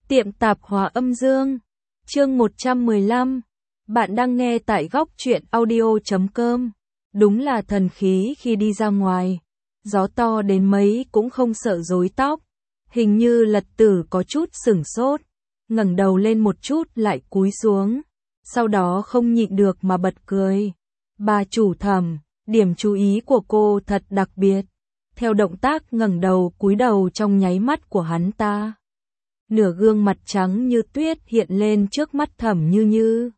Tiệm tạp hóa âm dương. Chương 115. Bạn đang nghe tại góc truyện audio.com. Đúng là thần khí khi đi ra ngoài. Gió to đến mấy cũng không sợ rối tóc. Hình như Lật Tử có chút sửng sốt. Ngẩng đầu lên một chút lại cúi xuống. Sau đó không nhịn được mà bật cười. Bà chủ Thẩm, điểm chú ý của cô thật đặc biệt. Theo động tác ngẩng đầu cúi đầu trong nháy mắt của hắn ta. Nửa gương mặt trắng như tuyết hiện lên trước mắt Thẩm Như Như.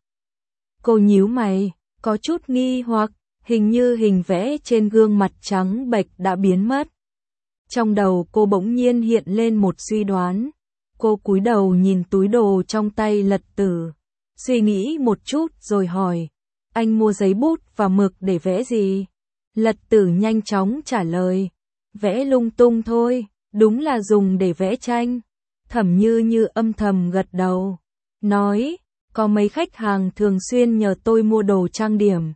Cô nhíu mày, có chút nghi hoặc, hình như hình vẽ trên gương mặt trắng bệch đã biến mất. Trong đầu cô bỗng nhiên hiện lên một suy đoán. Cô cúi đầu nhìn túi đồ trong tay Lật Tử. Suy nghĩ một chút rồi hỏi, anh mua giấy bút và mực để vẽ gì? Lật Tử nhanh chóng trả lời, vẽ lung tung thôi, đúng là dùng để vẽ tranh. Thẩm Như Như âm thầm gật đầu, nói, có mấy khách hàng thường xuyên nhờ tôi mua đồ trang điểm.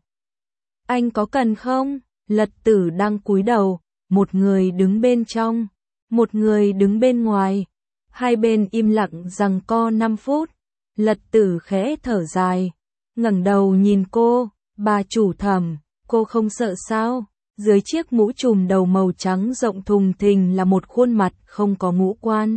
Anh có cần không? Lật Tử đang cúi đầu, một người đứng bên trong, một người đứng bên ngoài. Hai bên im lặng giằng co 5 phút. Lật Tử khẽ thở dài, ngẩng đầu nhìn cô, bà chủ Thẩm, cô không sợ sao? Dưới chiếc mũ trùm đầu màu trắng rộng thùng thình là một khuôn mặt không có ngũ quan.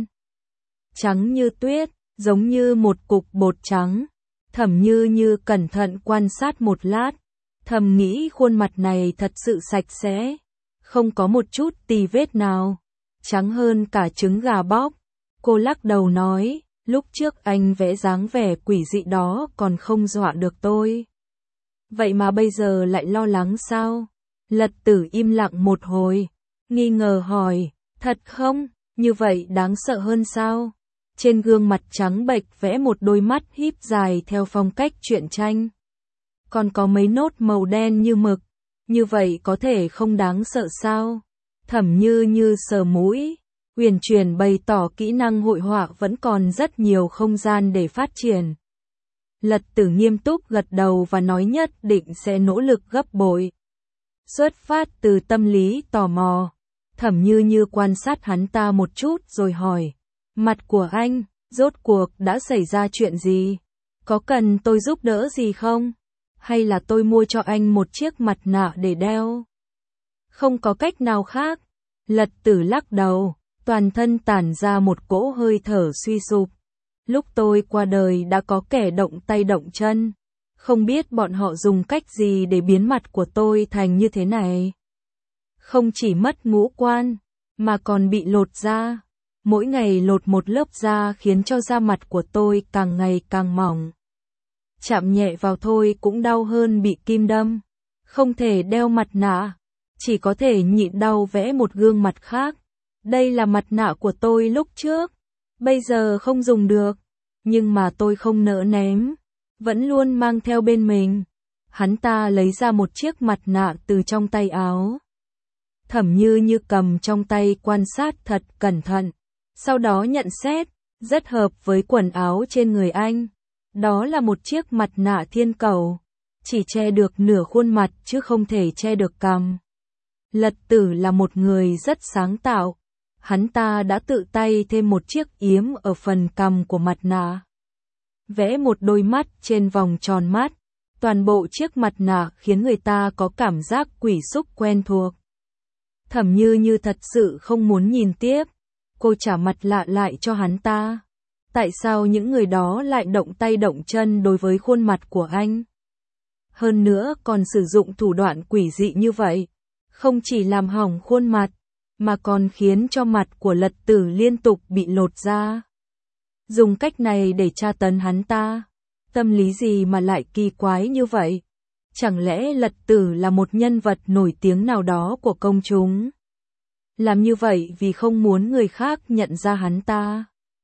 Trắng như tuyết, giống như một cục bột trắng. Thẩm Như Như cẩn thận quan sát một lát, thầm nghĩ khuôn mặt này thật sự sạch sẽ, không có một chút tì vết nào, trắng hơn cả trứng gà bóc. Cô lắc đầu nói, lúc trước anh vẽ dáng vẻ quỷ dị đó còn không dọa được tôi. Vậy mà bây giờ lại lo lắng sao? Lật Tử im lặng một hồi, nghi ngờ hỏi, thật không? Như vậy đáng sợ hơn sao? Trên gương mặt trắng bệch vẽ một đôi mắt híp dài theo phong cách truyện tranh. Còn có mấy nốt màu đen như mực, như vậy có thể không đáng sợ sao? Thẩm Như Như sờ mũi, uyển chuyển bày tỏ kỹ năng hội họa vẫn còn rất nhiều không gian để phát triển. Lật Tử nghiêm túc gật đầu và nói nhất định sẽ nỗ lực gấp bội. Xuất phát từ tâm lý tò mò, Thẩm Như Như quan sát hắn ta một chút rồi hỏi, mặt của anh, rốt cuộc đã xảy ra chuyện gì? Có cần tôi giúp đỡ gì không? Hay là tôi mua cho anh một chiếc mặt nạ để đeo? Không có cách nào khác. Lật Tử lắc đầu, toàn thân tản ra một cỗ hơi thở suy sụp. Lúc tôi qua đời đã có kẻ động tay động chân. Không biết bọn họ dùng cách gì để biến mặt của tôi thành như thế này. Không chỉ mất ngũ quan, mà còn bị lột da. Mỗi ngày lột một lớp da khiến cho da mặt của tôi càng ngày càng mỏng. Chạm nhẹ vào thôi cũng đau hơn bị kim đâm. Không thể đeo mặt nạ, chỉ có thể nhịn đau vẽ một gương mặt khác. Đây là mặt nạ của tôi lúc trước, bây giờ không dùng được, nhưng mà tôi không nỡ ném, vẫn luôn mang theo bên mình. Hắn ta lấy ra một chiếc mặt nạ từ trong tay áo. Thẩm Như Như cầm trong tay quan sát thật cẩn thận, sau đó nhận xét, rất hợp với quần áo trên người anh. Đó là một chiếc mặt nạ thiên cầu, chỉ che được nửa khuôn mặt chứ không thể che được cằm. Lật Tử là một người rất sáng tạo, hắn ta đã tự tay thêm một chiếc yếm ở phần cằm của mặt nạ. Vẽ một đôi mắt trên vòng tròn mắt, toàn bộ chiếc mặt nạ khiến người ta có cảm giác quỷ xúc quen thuộc. Thẩm Như Như thật sự không muốn nhìn tiếp, cô trả mặt lạ lại cho hắn ta. Tại sao những người đó lại động tay động chân đối với khuôn mặt của anh? Hơn nữa còn sử dụng thủ đoạn quỷ dị như vậy, không chỉ làm hỏng khuôn mặt, mà còn khiến cho mặt của Lật Tử liên tục bị lột da. Dùng cách này để tra tấn hắn ta, tâm lý gì mà lại kỳ quái như vậy? Chẳng lẽ Lật Tử là một nhân vật nổi tiếng nào đó của công chúng? Làm như vậy vì không muốn người khác nhận ra hắn ta.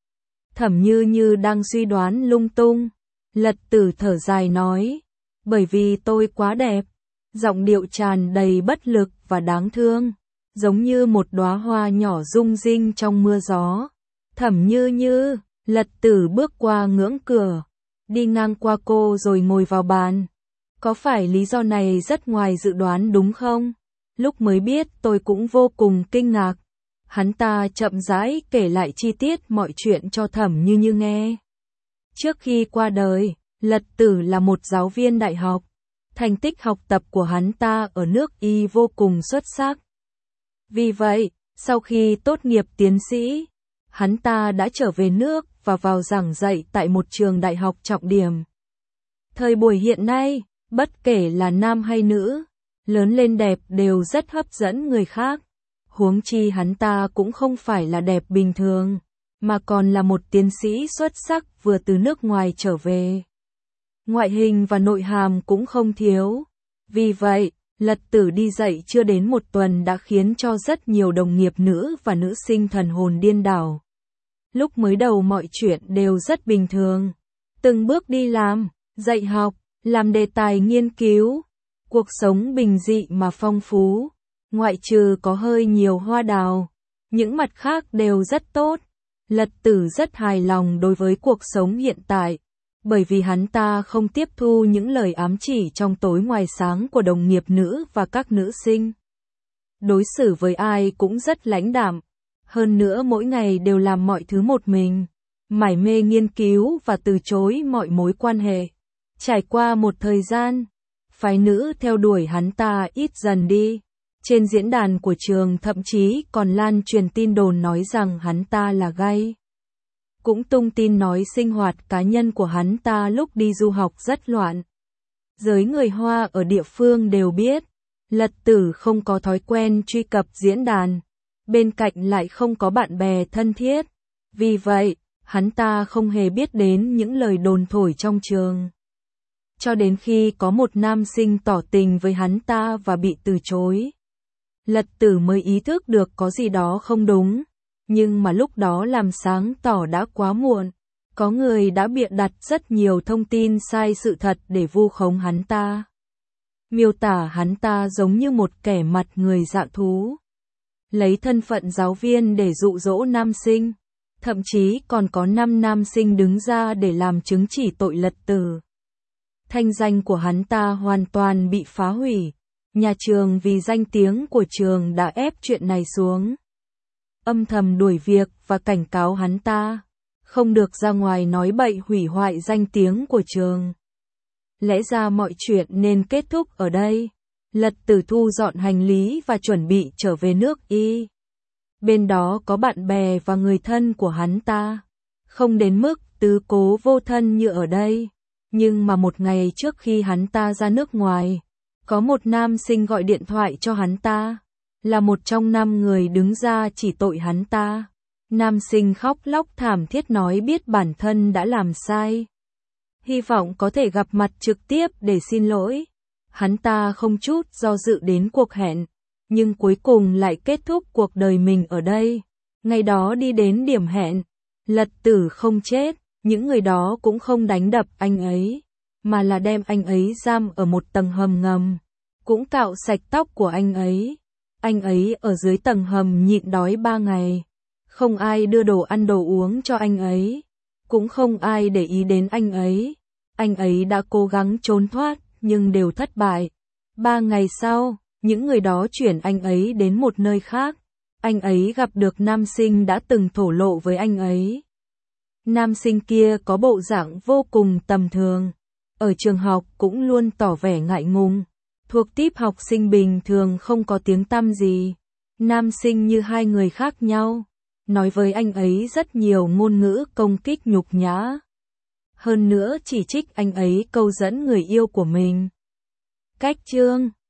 Thẩm Như Như đang suy đoán lung tung. Lật Tử thở dài nói, bởi vì tôi quá đẹp. Giọng điệu tràn đầy bất lực và đáng thương, giống như một đóa hoa nhỏ rung rinh trong mưa gió. Thẩm Như Như, Lật Tử bước qua ngưỡng cửa, đi ngang qua cô rồi ngồi vào bàn. Có phải lý do này rất ngoài dự đoán đúng không? Lúc mới biết tôi cũng vô cùng kinh ngạc. Hắn ta chậm rãi kể lại chi tiết mọi chuyện cho Thẩm Như Như nghe. Trước khi qua đời, Lật Tử là một giáo viên đại học. Thành tích học tập của hắn ta ở nước Y vô cùng xuất sắc. Vì vậy, sau khi tốt nghiệp tiến sĩ, hắn ta đã trở về nước và vào giảng dạy tại một trường đại học trọng điểm. Thời buổi hiện nay, bất kể là nam hay nữ, lớn lên đẹp đều rất hấp dẫn người khác. Huống chi hắn ta cũng không phải là đẹp bình thường, mà còn là một tiến sĩ xuất sắc vừa từ nước ngoài trở về. Ngoại hình và nội hàm cũng không thiếu. Vì vậy, Lật Tử đi dạy chưa đến một tuần đã khiến cho rất nhiều đồng nghiệp nữ và nữ sinh thần hồn điên đảo. Lúc mới đầu mọi chuyện đều rất bình thường. Từng bước đi làm, dạy học, làm đề tài nghiên cứu. Cuộc sống bình dị mà phong phú. Ngoại trừ có hơi nhiều hoa đào. Những mặt khác đều rất tốt. Lật Tử rất hài lòng đối với cuộc sống hiện tại. Bởi vì hắn ta không tiếp thu những lời ám chỉ trong tối ngoài sáng của đồng nghiệp nữ và các nữ sinh. Đối xử với ai cũng rất lãnh đạm. Hơn nữa mỗi ngày đều làm mọi thứ một mình. Mải mê nghiên cứu và từ chối mọi mối quan hệ. Trải qua một thời gian, phái nữ theo đuổi hắn ta ít dần đi. Trên diễn đàn của trường thậm chí còn lan truyền tin đồn nói rằng hắn ta là gay. Cũng tung tin nói sinh hoạt cá nhân của hắn ta lúc đi du học rất loạn. Giới người Hoa ở địa phương đều biết, Lật Tử không có thói quen truy cập diễn đàn, bên cạnh lại không có bạn bè thân thiết. Vì vậy, hắn ta không hề biết đến những lời đồn thổi trong trường. Cho đến khi có một nam sinh tỏ tình với hắn ta và bị từ chối. Lật Tử mới ý thức được có gì đó không đúng. Nhưng mà lúc đó làm sáng tỏ đã quá muộn. Có người đã bịa đặt rất nhiều thông tin sai sự thật để vu khống hắn ta. Miêu tả hắn ta giống như một kẻ mặt người dạ thú. Lấy thân phận giáo viên để dụ dỗ nam sinh. Thậm chí còn có 5 nam sinh đứng ra để làm chứng chỉ tội Lật Tử. Thanh danh của hắn ta hoàn toàn bị phá hủy. Nhà trường vì danh tiếng của trường đã ép chuyện này xuống. Âm thầm đuổi việc và cảnh cáo hắn ta. Không được ra ngoài nói bậy hủy hoại danh tiếng của trường. Lẽ ra mọi chuyện nên kết thúc ở đây. Lật Tử thu dọn hành lý và chuẩn bị trở về nước Y. Bên đó có bạn bè và người thân của hắn ta. Không đến mức tứ cố vô thân như ở đây. Nhưng mà một ngày trước khi hắn ta ra nước ngoài, có một nam sinh gọi điện thoại cho hắn ta. Là một trong 5 người đứng ra chỉ tội hắn ta. Nam sinh khóc lóc thảm thiết nói biết bản thân đã làm sai. Hy vọng có thể gặp mặt trực tiếp để xin lỗi. Hắn ta không chút do dự đến cuộc hẹn, nhưng cuối cùng lại kết thúc cuộc đời mình ở đây. Ngày đó đi đến điểm hẹn, Lật Tử không chết, những người đó cũng không đánh đập anh ấy, mà là đem anh ấy giam ở một tầng hầm ngầm, cũng cạo sạch tóc của anh ấy. Anh ấy ở dưới tầng hầm nhịn đói 3 ngày. Không ai đưa đồ ăn đồ uống cho anh ấy. Cũng không ai để ý đến anh ấy. Anh ấy đã cố gắng trốn thoát, nhưng đều thất bại. 3 ngày sau, những người đó chuyển anh ấy đến một nơi khác. Anh ấy gặp được nam sinh đã từng thổ lộ với anh ấy. Nam sinh kia có bộ dạng vô cùng tầm thường. Ở trường học cũng luôn tỏ vẻ ngại ngùng. Thuộc típ học sinh bình thường không có tiếng tăm gì. Nam sinh như hai người khác nhau. Nói với anh ấy rất nhiều ngôn ngữ công kích nhục nhã. Hơn nữa chỉ trích anh ấy câu dẫn người yêu của mình. Cách chương